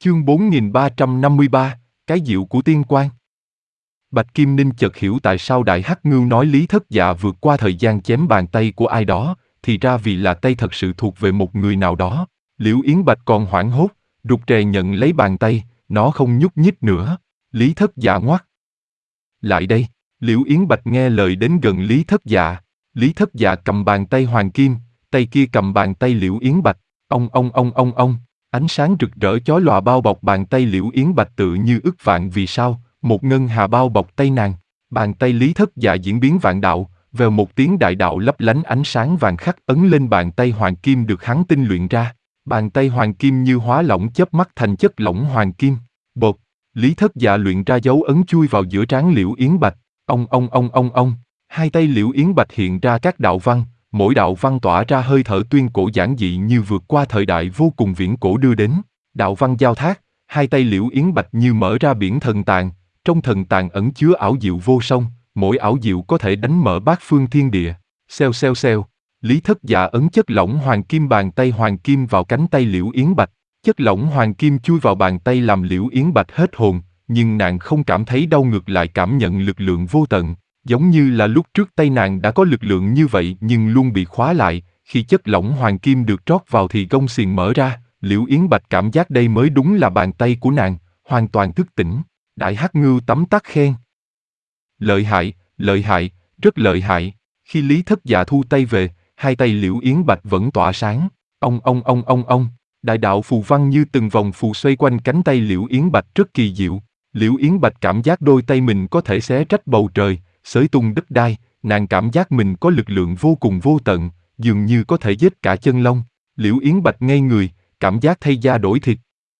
Chương 4353, cái diệu của tiên quan. Bạch Kim Ninh chợt hiểu tại sao Đại Hắc Ngưu nói Lý Thất Dạ vượt qua thời gian chém bàn tay của ai đó, thì ra vì là tay thật sự thuộc về một người nào đó. Liễu Yến Bạch còn hoảng hốt, rụt rè nhận lấy bàn tay, nó không nhúc nhích nữa. Lý Thất Dạ ngoắt lại đây. Liễu Yến Bạch nghe lời đến gần Lý Thất Dạ. Lý Thất Dạ cầm bàn tay Hoàng Kim, tay kia cầm bàn tay Liễu Yến Bạch. Ông. Ánh sáng rực rỡ chói lòa bao bọc bàn tay Liễu Yến Bạch tự như ức vạn vì sao, một ngân hà bao bọc tay nàng. Bàn tay Lý Thất Dạ diễn biến vạn đạo, vèo một tiếng đại đạo lấp lánh ánh sáng vàng khắc ấn lên bàn tay Hoàng Kim được hắn tinh luyện ra. Bàn tay Hoàng Kim như hóa lỏng chớp mắt thành chất lỏng Hoàng Kim. Bột, Lý Thất Dạ luyện ra dấu ấn chui vào giữa trán Liễu Yến Bạch. Ông. Hai tay Liễu Yến Bạch hiện ra các đạo văn. Mỗi đạo văn tỏa ra hơi thở tuyên cổ giản dị như vượt qua thời đại vô cùng viễn cổ đưa đến. Đạo văn giao thác, hai tay Liễu Yến Bạch như mở ra biển thần tàng, trong thần tàng ẩn chứa ảo diệu vô song, mỗi ảo diệu có thể đánh mở bát phương thiên địa. Xèo. Lý Thất Dạ ấn chất lỏng Hoàng Kim bàn tay Hoàng Kim vào cánh tay Liễu Yến Bạch. Chất lỏng Hoàng Kim chui vào bàn tay làm Liễu Yến Bạch hết hồn, nhưng nàng không cảm thấy đau, ngược lại cảm nhận lực lượng vô tận. Giống như là lúc trước tay nàng đã có lực lượng như vậy nhưng luôn bị khóa lại, khi chất lỏng Hoàng Kim được trót vào thì gông xiềng mở ra, Liễu Yến Bạch cảm giác đây mới đúng là bàn tay của nàng, hoàn toàn thức tỉnh. Đại Hắc Ngưu tấm tắc khen. Lợi hại, rất lợi hại. Khi Lý Thất Dạ thu tay về, hai tay Liễu Yến Bạch vẫn tỏa sáng. Ông. Đại đạo phù văn như từng vòng phù xoay quanh cánh tay Liễu Yến Bạch rất kỳ diệu. Liễu Yến Bạch cảm giác đôi tay mình có thể xé rách bầu trời, xới tung đất đai, nàng cảm giác mình có lực lượng vô cùng vô tận, dường như có thể giết cả chân long. Liễu Yến Bạch ngây người, cảm giác thay da đổi thịt.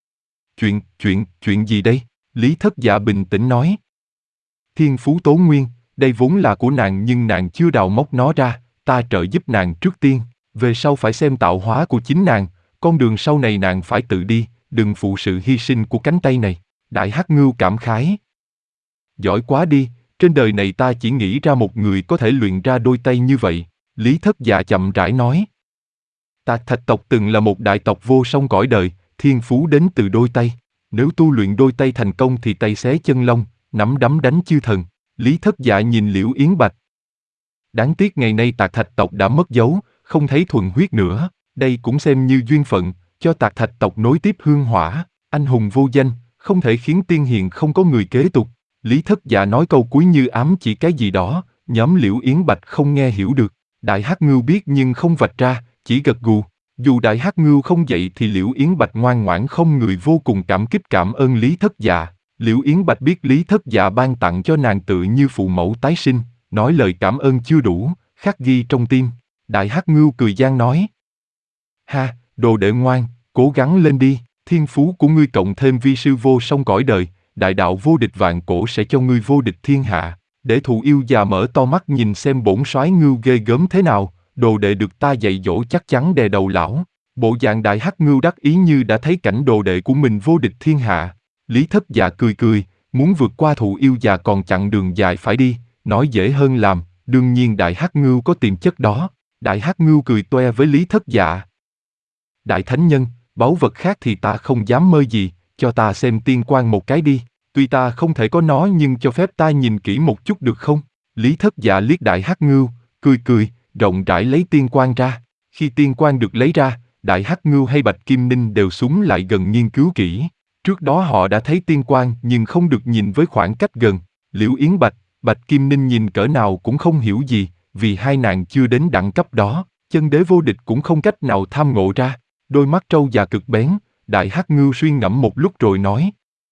Chuyện gì đây? Lý Thất Dạ bình tĩnh nói. Thiên phú tố nguyên, đây vốn là của nàng nhưng nàng chưa đào móc nó ra, ta trợ giúp nàng trước tiên, về sau phải xem tạo hóa của chính nàng, con đường sau này nàng phải tự đi, đừng phụ sự hy sinh của cánh tay này. Đại Hắc Ngưu cảm khái. Giỏi quá đi. Trên đời này ta chỉ nghĩ ra một người có thể luyện ra đôi tay như vậy, Lý Thất Dạ chậm rãi nói. Tạc Thạch tộc từng là một đại tộc vô song cõi đời, thiên phú đến từ đôi tay. Nếu tu luyện đôi tay thành công thì tay xé chân long, nắm đấm đánh chư thần. Lý Thất Dạ nhìn Liễu Yến Bạch. Đáng tiếc ngày nay Tạc Thạch tộc đã mất dấu, không thấy thuần huyết nữa. Đây cũng xem như duyên phận, cho Tạc Thạch tộc nối tiếp hương hỏa. Anh hùng vô danh, không thể khiến tiên hiền không có người kế tục. Lý Thất Dạ nói câu cuối như ám chỉ cái gì đó, nhóm Liễu Yến Bạch không nghe hiểu được. Đại Hắc Ngưu biết nhưng không vạch ra, chỉ gật gù. Dù Đại Hắc Ngưu không dậy thì Liễu Yến Bạch ngoan ngoãn không người vô cùng cảm kích cảm ơn Lý Thất Dạ. Liễu Yến Bạch biết Lý Thất Dạ ban tặng cho nàng tự như phụ mẫu tái sinh, nói lời cảm ơn chưa đủ, khắc ghi trong tim. Đại Hắc Ngưu cười gian nói. Ha, đồ đệ ngoan, cố gắng lên đi, thiên phú của ngươi cộng thêm vi sư vô song cõi đời. Đại đạo vô địch vạn cổ sẽ cho ngươi vô địch thiên hạ. Để thù yêu già mở to mắt nhìn xem bổn soái Ngưu ghê gớm thế nào, đồ đệ được ta dạy dỗ chắc chắn đè đầu lão. Bộ dạng Đại Hắc Ngưu đắc ý như đã thấy cảnh đồ đệ của mình vô địch thiên hạ. Lý Thất Dạ cười, muốn vượt qua thù yêu già còn chặng đường dài phải đi, nói dễ hơn làm, đương nhiên Đại Hắc Ngưu có tiềm chất đó. Đại Hắc Ngưu cười toe với Lý Thất Dạ. Đại Thánh Nhân, báu vật khác thì ta không dám mơ gì, cho ta xem tiên quan một cái đi, tuy ta không thể có nó nhưng cho phép ta nhìn kỹ một chút được không? Lý Thất Dạ liếc Đại Hắc Ngưu, cười, rộng rãi lấy tiên quan ra. Khi tiên quan được lấy ra, Đại Hắc Ngưu hay Bạch Kim Ninh đều súng lại gần nghiên cứu kỹ. Trước đó họ đã thấy tiên quan nhưng không được nhìn với khoảng cách gần. Liễu Yến Bạch, Bạch Kim Ninh nhìn cỡ nào cũng không hiểu gì, vì hai nàng chưa đến đẳng cấp đó, chân đế vô địch cũng không cách nào tham ngộ ra. Đôi mắt trâu già cực bén. Đại Hắc Ngưu suy ngẫm một lúc rồi nói.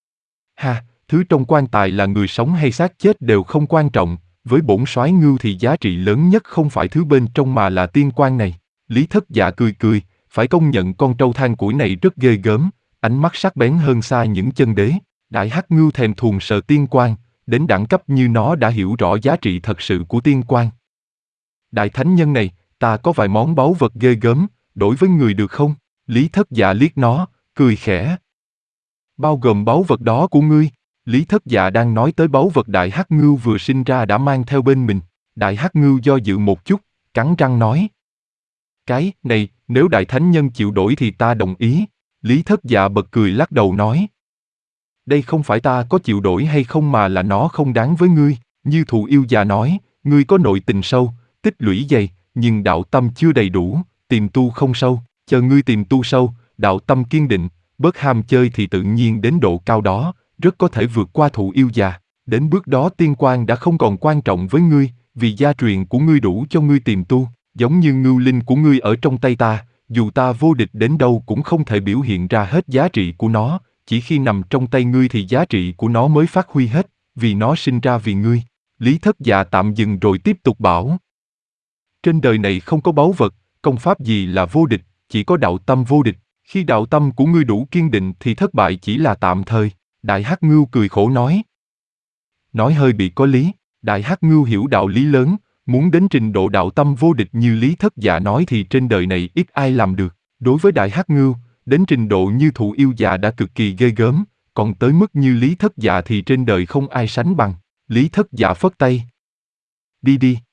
Ha, thứ trong quan tài là người sống hay xác chết đều không quan trọng, với bổn soái Ngưu thì giá trị lớn nhất không phải thứ bên trong mà là tiên quan này. Lý Thất Dạ cười, phải công nhận con trâu than củi này rất ghê gớm, ánh mắt sắc bén hơn xa những chân đế. Đại Hắc Ngưu thèm thuồng sợ tiên quan, đến đẳng cấp như nó đã hiểu rõ giá trị thật sự của tiên quan. Đại Thánh Nhân này, ta có vài món báu vật ghê gớm, đổi với người được không? Lý Thất Dạ liếc nó, cười khẽ. Bao gồm báu vật đó của ngươi. Lý Thất Dạ đang nói tới báu vật Đại Hắc Ngưu vừa sinh ra đã mang theo bên mình. Đại Hắc Ngưu do dự một chút, cắn răng nói. Cái này, nếu Đại Thánh Nhân chịu đổi thì ta đồng ý. Lý Thất Dạ bật cười lắc đầu nói. Đây không phải ta có chịu đổi hay không mà là nó không đáng với ngươi, như Thụ Yêu già nói, ngươi có nội tình sâu, tích lũy dày, nhưng đạo tâm chưa đầy đủ, tìm tu không sâu, chờ ngươi tìm tu sâu, đạo tâm kiên định, bớt ham chơi thì tự nhiên đến độ cao đó, rất có thể vượt qua Thụ Yêu già. Đến bước đó tiên quan đã không còn quan trọng với ngươi, vì gia truyền của ngươi đủ cho ngươi tìm tu, giống như ngưu linh của ngươi ở trong tay ta, dù ta vô địch đến đâu cũng không thể biểu hiện ra hết giá trị của nó, chỉ khi nằm trong tay ngươi thì giá trị của nó mới phát huy hết, vì nó sinh ra vì ngươi. Lý Thất Dạ tạm dừng rồi tiếp tục bảo. Trên đời này không có báu vật, công pháp gì là vô địch, chỉ có đạo tâm vô địch. Khi đạo tâm của ngươi đủ kiên định thì thất bại chỉ là tạm thời. Đại Hắc Ngưu cười khổ nói. Nói hơi bị có lý, Đại Hắc Ngưu hiểu đạo lý lớn, muốn đến trình độ đạo tâm vô địch như Lý Thất Dạ nói thì trên đời này ít ai làm được. Đối với Đại Hắc Ngưu, đến trình độ như Thụ Yêu già đã cực kỳ ghê gớm, còn tới mức như Lý Thất Dạ thì trên đời không ai sánh bằng. Lý Thất Dạ phất tay. Đi đi.